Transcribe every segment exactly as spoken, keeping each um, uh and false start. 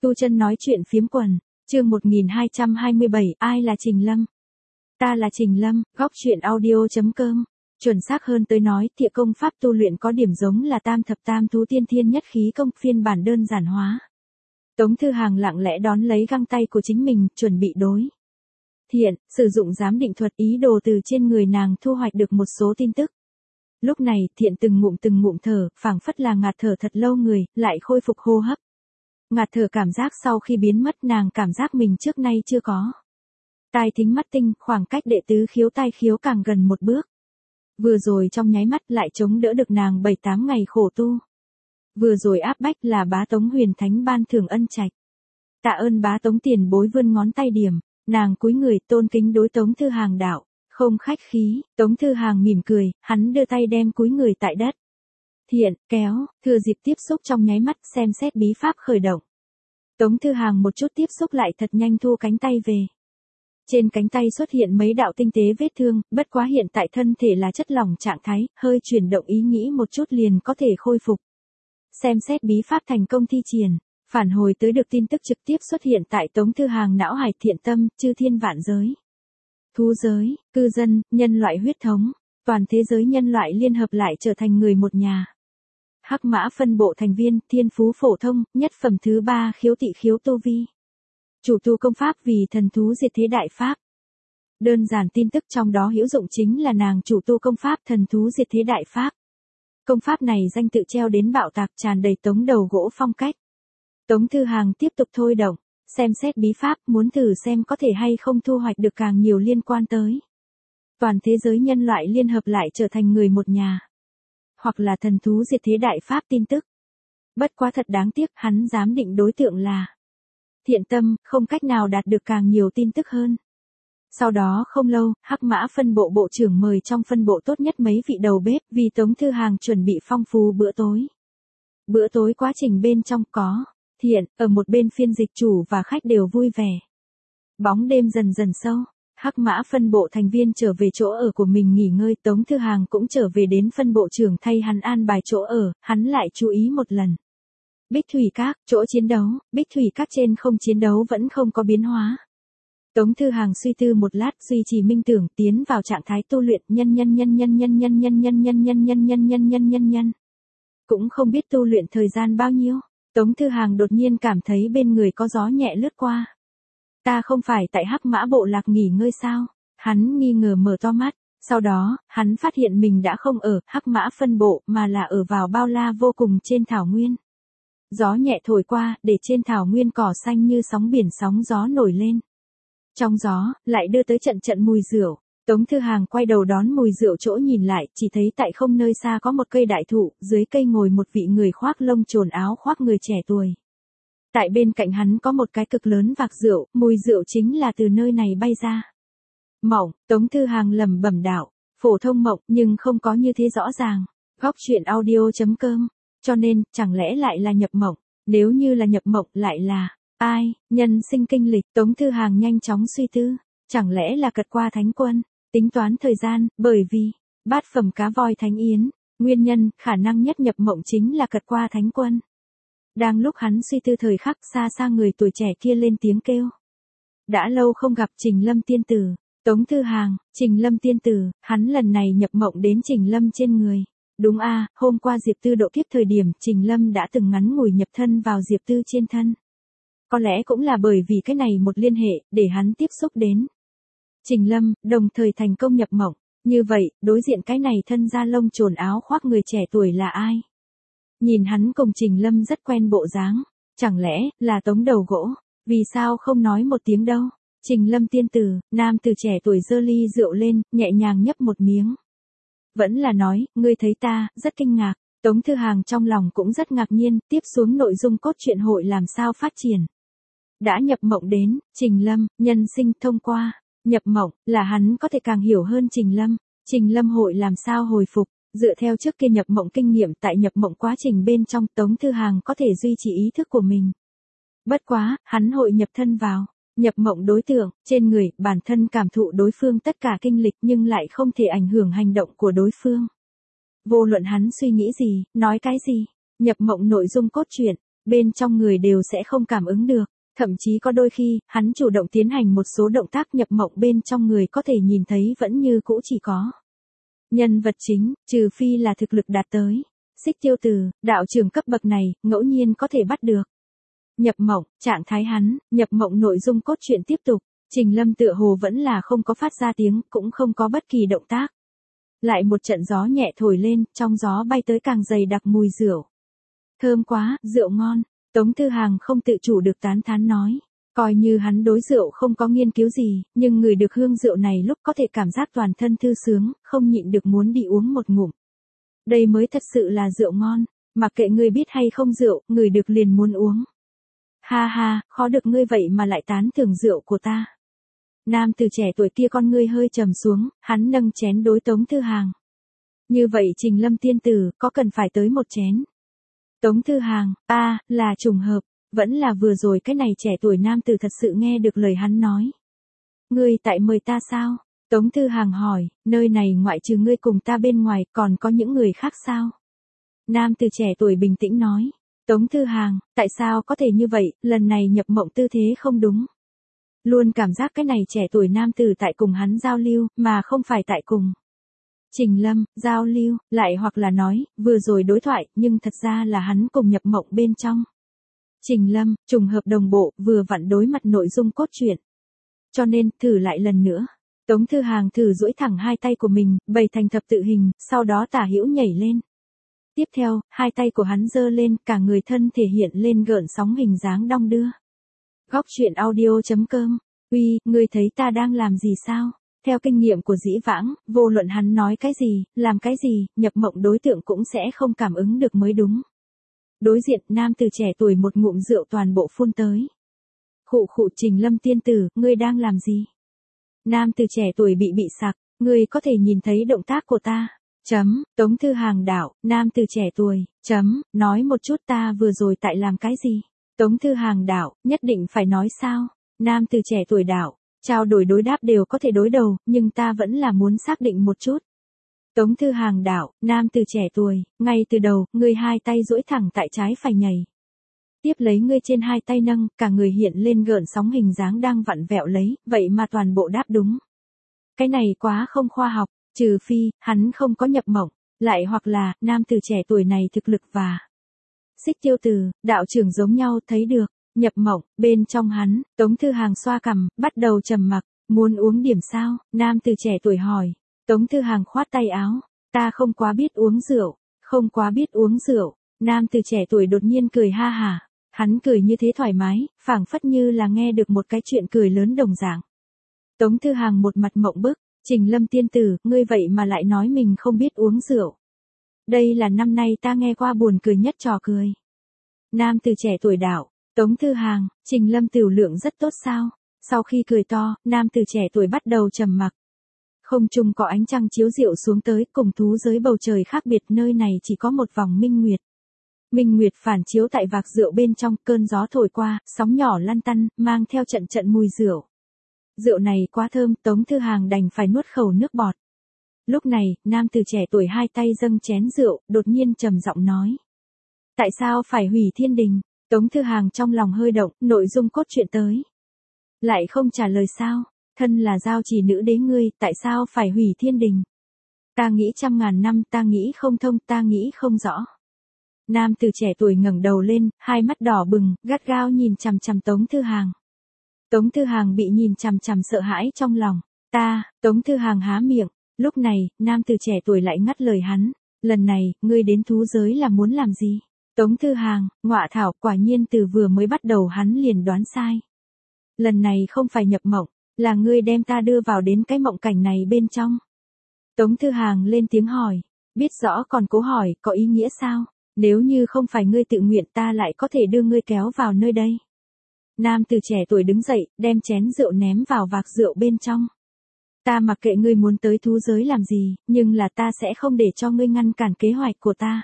Tu Chân nói chuyện phiếm quần, chương một nghìn hai trăm hai mươi bảy, ai là Trình Lâm? Ta là Trình Lâm, góc truyện audio.com. Chuẩn xác hơn tới nói, Thiệ công pháp tu luyện có điểm giống là Tam thập tam thú tiên thiên nhất khí công phiên bản đơn giản hóa. Tống Thư Hàng lặng lẽ đón lấy găng tay của chính mình, chuẩn bị đối thiện, sử dụng giám định thuật, ý đồ từ trên người nàng thu hoạch được một số tin tức. Lúc này, Thiện từng ngụm từng ngụm thở, phảng phất là ngạt thở thật lâu người, lại khôi phục hô hấp. Ngạt thở cảm giác sau khi biến mất, nàng cảm giác mình trước nay chưa có. Tai thính mắt tinh, khoảng cách đệ tứ khiếu tai khiếu càng gần một bước. Vừa rồi trong nháy mắt lại chống đỡ được nàng bảy tám ngày khổ tu. Vừa rồi áp bách là Bá Tống Huyền Thánh ban thưởng ân trạch. Tạ ơn Bá Tống tiền bối vươn ngón tay điểm, nàng cúi người tôn kính đối Tống Thư Hàng đạo, không khách khí. Tống Thư Hàng mỉm cười, hắn đưa tay đem cúi người tại đất. Thiện, kéo, thừa dịp tiếp xúc trong nháy mắt, xem xét bí pháp khởi động. Tống Thư Hàng một chút tiếp xúc lại thật nhanh thu cánh tay về. Trên cánh tay xuất hiện mấy đạo tinh tế vết thương, bất quá hiện tại thân thể là chất lỏng trạng thái, hơi chuyển động ý nghĩ một chút liền có thể khôi phục. Xem xét bí pháp thành công thi triển, phản hồi tới được tin tức trực tiếp xuất hiện tại Tống Thư Hàng não hải. Thiện tâm, chư thiên vạn giới, thú giới, cư dân, nhân loại huyết thống, toàn thế giới nhân loại liên hợp lại trở thành người một nhà. Hắc mã phân bộ thành viên, thiên phú phổ thông, nhất phẩm thứ ba khiếu tị khiếu tu vi. Chủ tu công pháp vì thần thú diệt thế đại pháp. Đơn giản tin tức trong đó hữu dụng chính là nàng chủ tu công pháp thần thú diệt thế đại pháp. Công pháp này danh tự treo đến bạo tạc, tràn đầy tống đầu gỗ phong cách. Tống Thư Hàng tiếp tục thôi động, xem xét bí pháp, muốn thử xem có thể hay không thu hoạch được càng nhiều liên quan tới toàn thế giới nhân loại liên hợp lại trở thành người một nhà. Hoặc là thần thú diệt thế đại pháp tin tức. Bất quá thật đáng tiếc, hắn giám định đối tượng là Thiện tâm, không cách nào đạt được càng nhiều tin tức hơn. Sau đó không lâu, Hắc mã phân bộ bộ trưởng mời trong phân bộ tốt nhất mấy vị đầu bếp vì Tống Thư Hàng chuẩn bị phong phú bữa tối. Bữa tối quá trình bên trong có Thiện, ở một bên phiên dịch, chủ và khách đều vui vẻ. Bóng đêm dần dần sâu, Hắc mã phân bộ thành viên trở về chỗ ở của mình nghỉ ngơi, Tống Thư Hàng cũng trở về đến phân bộ trưởng thay hắn an bài chỗ ở, hắn lại chú ý một lần. Bích Thủy Các, chỗ chiến đấu, Bích Thủy Các trên không chiến đấu vẫn không có biến hóa. Tống Thư Hàng suy tư một lát, duy trì minh tưởng, tiến vào trạng thái tu luyện, nhân nhân nhân nhân nhân nhân nhân nhân nhân nhân nhân nhân nhân nhân nhân nhân. Cũng không biết tu luyện thời gian bao nhiêu, Tống Thư Hàng đột nhiên cảm thấy bên người có gió nhẹ lướt qua. Ta không phải tại Hắc mã bộ lạc nghỉ ngơi sao? Hắn nghi ngờ mở to mắt, sau đó, hắn phát hiện mình đã không ở Hắc mã phân bộ mà là ở vào bao la vô cùng trên thảo nguyên. Gió nhẹ thổi qua, để trên thảo nguyên cỏ xanh như sóng biển, sóng gió nổi lên. Trong gió, lại đưa tới trận trận mùi rượu. Tống Thư Hàng quay đầu đón mùi rượu chỗ nhìn lại, chỉ thấy tại không nơi xa có một cây đại thụ, dưới cây ngồi một vị người khoác lông trồn áo khoác người trẻ tuổi. Tại bên cạnh hắn có một cái cực lớn vạc rượu, mùi rượu chính là từ nơi này bay ra. Mộng, Tống Thư Hàng lẩm bẩm đạo, phổ thông mộng nhưng không có như thế rõ ràng. Góc truyện audio.com. Cho nên, chẳng lẽ lại là nhập mộng? Nếu như là nhập mộng lại là ai? Nhân sinh kinh lịch. Tống Thư Hàng nhanh chóng suy tư. Chẳng lẽ là cật qua thánh quân? Tính toán thời gian, bởi vì bát phẩm cá voi thánh yến. Nguyên nhân, khả năng nhất nhập mộng chính là cật qua thánh quân. Đang lúc hắn suy tư thời khắc, xa xa người tuổi trẻ kia lên tiếng kêu. Đã lâu không gặp Trình Lâm tiên tử. Tống Thư Hàng, Trình Lâm tiên tử, hắn lần này nhập mộng đến Trình Lâm trên người. Đúng a, à, hôm qua Diệp Tư độ kiếp thời điểm, Trình Lâm đã từng ngắn ngủi nhập thân vào Diệp Tư trên thân. Có lẽ cũng là bởi vì cái này một liên hệ, để hắn tiếp xúc đến Trình Lâm, đồng thời thành công nhập mộng. Như vậy, đối diện cái này thân da lông trồn áo khoác người trẻ tuổi là ai? Nhìn hắn cùng Trình Lâm rất quen bộ dáng, chẳng lẽ là Tống đầu gỗ? Vì sao không nói một tiếng đâu? Trình Lâm tiên tử, nam tử trẻ tuổi giơ ly rượu lên, nhẹ nhàng nhấp một miếng. Vẫn là nói, ngươi thấy ta, rất kinh ngạc. Tống Thư Hàng trong lòng cũng rất ngạc nhiên, tiếp xuống nội dung cốt truyện hội làm sao phát triển. Đã nhập mộng đến, Trình Lâm, nhân sinh thông qua, nhập mộng, là hắn có thể càng hiểu hơn Trình Lâm. Trình Lâm hội làm sao hồi phục, dựa theo trước kia nhập mộng kinh nghiệm, tại nhập mộng quá trình bên trong, Tống Thư Hàng có thể duy trì ý thức của mình. Bất quá, hắn hội nhập thân vào. Nhập mộng đối tượng, trên người, bản thân cảm thụ đối phương tất cả kinh lịch nhưng lại không thể ảnh hưởng hành động của đối phương. Vô luận hắn suy nghĩ gì, nói cái gì, nhập mộng nội dung cốt truyện, bên trong người đều sẽ không cảm ứng được. Thậm chí có đôi khi, hắn chủ động tiến hành một số động tác nhập mộng bên trong người có thể nhìn thấy vẫn như cũ chỉ có. Nhân vật chính, trừ phi là thực lực đạt tới. Xích Tiêu Tử, đạo trưởng cấp bậc này, ngẫu nhiên có thể bắt được. Nhập mộng, trạng thái hắn, nhập mộng nội dung cốt truyện tiếp tục. Trình Lâm tựa hồ vẫn là không có phát ra tiếng, cũng không có bất kỳ động tác. Lại một trận gió nhẹ thổi lên, trong gió bay tới càng dày đặc mùi rượu. Thơm quá, rượu ngon. Tống Thư Hàng không tự chủ được tán thán nói. Coi như hắn đối rượu không có nghiên cứu gì, nhưng người được hương rượu này lúc có thể cảm giác toàn thân thư sướng, không nhịn được muốn đi uống một ngụm. Đây mới thật sự là rượu ngon, mặc kệ ngươi biết hay không rượu, người được liền muốn uống. Ha ha, khó được ngươi vậy mà lại tán thưởng rượu của ta. Nam từ trẻ tuổi kia con ngươi hơi trầm xuống, hắn nâng chén đối Tống Thư Hàng. Như vậy Trình Lâm tiên tử, có cần phải tới một chén? Tống Thư Hàng, a, à, là trùng hợp, vẫn là vừa rồi cái này trẻ tuổi nam tử thật sự nghe được lời hắn nói. Ngươi tại mời ta sao? Tống Thư Hàng hỏi, nơi này ngoại trừ ngươi cùng ta bên ngoài, còn có những người khác sao? Nam tử trẻ tuổi bình tĩnh nói. Tống Thư Hàng, tại sao có thể như vậy, lần này nhập mộng tư thế không đúng. Luôn cảm giác cái này trẻ tuổi nam tử tại cùng hắn giao lưu, mà không phải tại cùng. Trình Lâm, giao lưu, lại hoặc là nói, vừa rồi đối thoại, nhưng thật ra là hắn cùng nhập mộng bên trong. Trình Lâm, trùng hợp đồng bộ, vừa vặn đối mặt nội dung cốt truyện. Cho nên, thử lại lần nữa. Tống Thư Hàng thử duỗi thẳng hai tay của mình, bày thành thập tự hình, sau đó tả hữu nhảy lên. Tiếp theo, hai tay của hắn giơ lên, cả người thân thể hiện lên gợn sóng hình dáng đong đưa. Góc truyện audio chấm com. Uy, ngươi thấy ta đang làm gì sao? Theo kinh nghiệm của dĩ vãng, vô luận hắn nói cái gì, làm cái gì, nhập mộng đối tượng cũng sẽ không cảm ứng được mới đúng. Đối diện, nam tử trẻ tuổi một ngụm rượu toàn bộ phun tới. Khụ khụ Trình Lâm tiên tử, ngươi đang làm gì? Nam tử trẻ tuổi bị bị sặc, ngươi có thể nhìn thấy động tác của ta. Chấm, Tống Thư Hàng đạo, nam tử trẻ tuổi, chấm, nói một chút ta vừa rồi tại làm cái gì? Tống Thư Hàng đạo, nhất định phải nói sao? Nam tử trẻ tuổi đạo, trao đổi đối đáp đều có thể đối đầu, nhưng ta vẫn là muốn xác định một chút. Tống Thư Hàng đạo, nam tử trẻ tuổi, ngay từ đầu, ngươi hai tay duỗi thẳng tại trái phải nhảy. Tiếp lấy ngươi trên hai tay nâng, cả người hiện lên gợn sóng hình dáng đang vặn vẹo lấy, vậy mà toàn bộ đáp đúng. Cái này quá không khoa học, trừ phi, hắn không có nhập mộng, lại hoặc là, nam tử trẻ tuổi này thực lực và Xích Tiêu Tử, đạo trưởng giống nhau thấy được, nhập mộng, bên trong hắn, Tống Thư Hàng xoa cằm, bắt đầu trầm mặc, muốn uống điểm sao, nam tử trẻ tuổi hỏi. Tống Thư Hàng khoát tay áo, ta không quá biết uống rượu, không quá biết uống rượu, nam tử trẻ tuổi đột nhiên cười ha hả, hắn cười như thế thoải mái, phảng phất như là nghe được một cái chuyện cười lớn đồng dạng. Tống Thư Hàng một mặt mộng bức, Trình Lâm tiên tử, ngươi vậy mà lại nói mình không biết uống rượu. Đây là năm nay ta nghe qua buồn cười nhất trò cười. Nam tử trẻ tuổi đạo, Tống Thư Hàng, Trình Lâm tiểu lượng rất tốt sao? Sau khi cười to, nam tử trẻ tuổi bắt đầu trầm mặc. Không trung có ánh trăng chiếu rượu xuống tới, cùng thú giới bầu trời khác biệt, nơi này chỉ có một vòng minh nguyệt. Minh nguyệt phản chiếu tại vạc rượu bên trong, cơn gió thổi qua, sóng nhỏ lăn tăn, mang theo trận trận mùi rượu. Rượu này quá thơm, Tống Thư Hàng đành phải nuốt khẩu nước bọt. Lúc này, nam tử trẻ tuổi hai tay dâng chén rượu, đột nhiên trầm giọng nói. Tại sao phải hủy thiên đình? Tống Thư Hàng trong lòng hơi động, nội dung cốt truyện tới. Lại không trả lời sao? Thân là giao chỉ nữ đế ngươi, tại sao phải hủy thiên đình? Ta nghĩ trăm ngàn năm, ta nghĩ không thông, ta nghĩ không rõ. Nam tử trẻ tuổi ngẩng đầu lên, hai mắt đỏ bừng, gắt gao nhìn chằm chằm Tống Thư Hàng. Tống Thư Hàng bị nhìn chằm chằm sợ hãi trong lòng. Ta, Tống Thư Hàng há miệng. Lúc này, nam tử trẻ tuổi lại ngắt lời hắn. Lần này, ngươi đến thú giới là muốn làm gì? Tống Thư Hàng, ngọa thảo, quả nhiên từ vừa mới bắt đầu hắn liền đoán sai. Lần này không phải nhập mộng, là ngươi đem ta đưa vào đến cái mộng cảnh này bên trong. Tống Thư Hàng lên tiếng hỏi, biết rõ còn cố hỏi, có ý nghĩa sao? Nếu như không phải ngươi tự nguyện ta lại có thể đưa ngươi kéo vào nơi đây. Nam tử trẻ tuổi đứng dậy, đem chén rượu ném vào vạc rượu bên trong. Ta mặc kệ ngươi muốn tới thú giới làm gì, nhưng là ta sẽ không để cho ngươi ngăn cản kế hoạch của ta.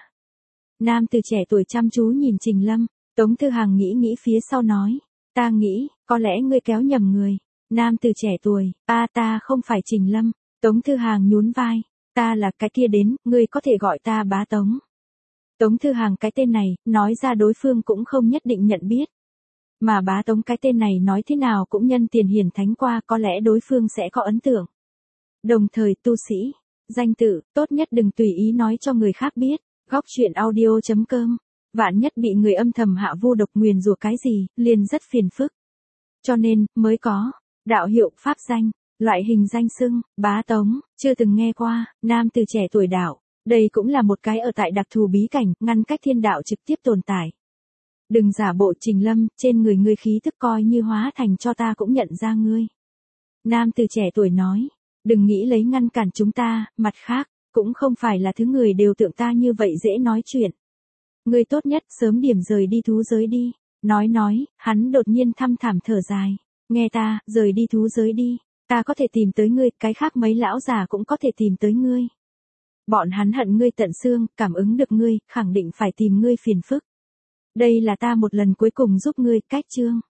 Nam tử trẻ tuổi chăm chú nhìn Trình Lâm, Tống Thư Hàng nghĩ nghĩ phía sau nói, ta nghĩ, có lẽ ngươi kéo nhầm người. Nam tử trẻ tuổi, a ta không phải Trình Lâm. Tống Thư Hàng nhún vai, ta là cái kia đến, ngươi có thể gọi ta bá Tống. Tống Thư Hàng cái tên này, nói ra đối phương cũng không nhất định nhận biết. Mà bá Tống cái tên này nói thế nào cũng nhân tiền hiển thánh qua, có lẽ đối phương sẽ có ấn tượng. Đồng thời tu sĩ, danh tự, tốt nhất đừng tùy ý nói cho người khác biết. Góc truyện audio chấm com. Vạn nhất bị người âm thầm hạ vu độc nguyền rủa cái gì, liền rất phiền phức. Cho nên, mới có, đạo hiệu, pháp danh, loại hình danh xưng, bá Tống, chưa từng nghe qua, nam từ trẻ tuổi đạo. Đây cũng là một cái ở tại đặc thù bí cảnh, ngăn cách thiên đạo trực tiếp tồn tại. Đừng giả bộ Trình Lâm, trên người ngươi khí thức coi như hóa thành cho ta cũng nhận ra ngươi. Nam từ trẻ tuổi nói, đừng nghĩ lấy ngăn cản chúng ta, mặt khác, cũng không phải là thứ người đều tượng ta như vậy dễ nói chuyện. Ngươi tốt nhất sớm điểm rời đi thú giới đi. Nói nói, hắn đột nhiên thăm thảm thở dài. Nghe ta, rời đi thú giới đi. Ta có thể tìm tới ngươi, cái khác mấy lão già cũng có thể tìm tới ngươi. Bọn hắn hận ngươi tận xương, cảm ứng được ngươi, khẳng định phải tìm ngươi phiền phức. Đây là ta một lần cuối cùng giúp ngươi, cách chương.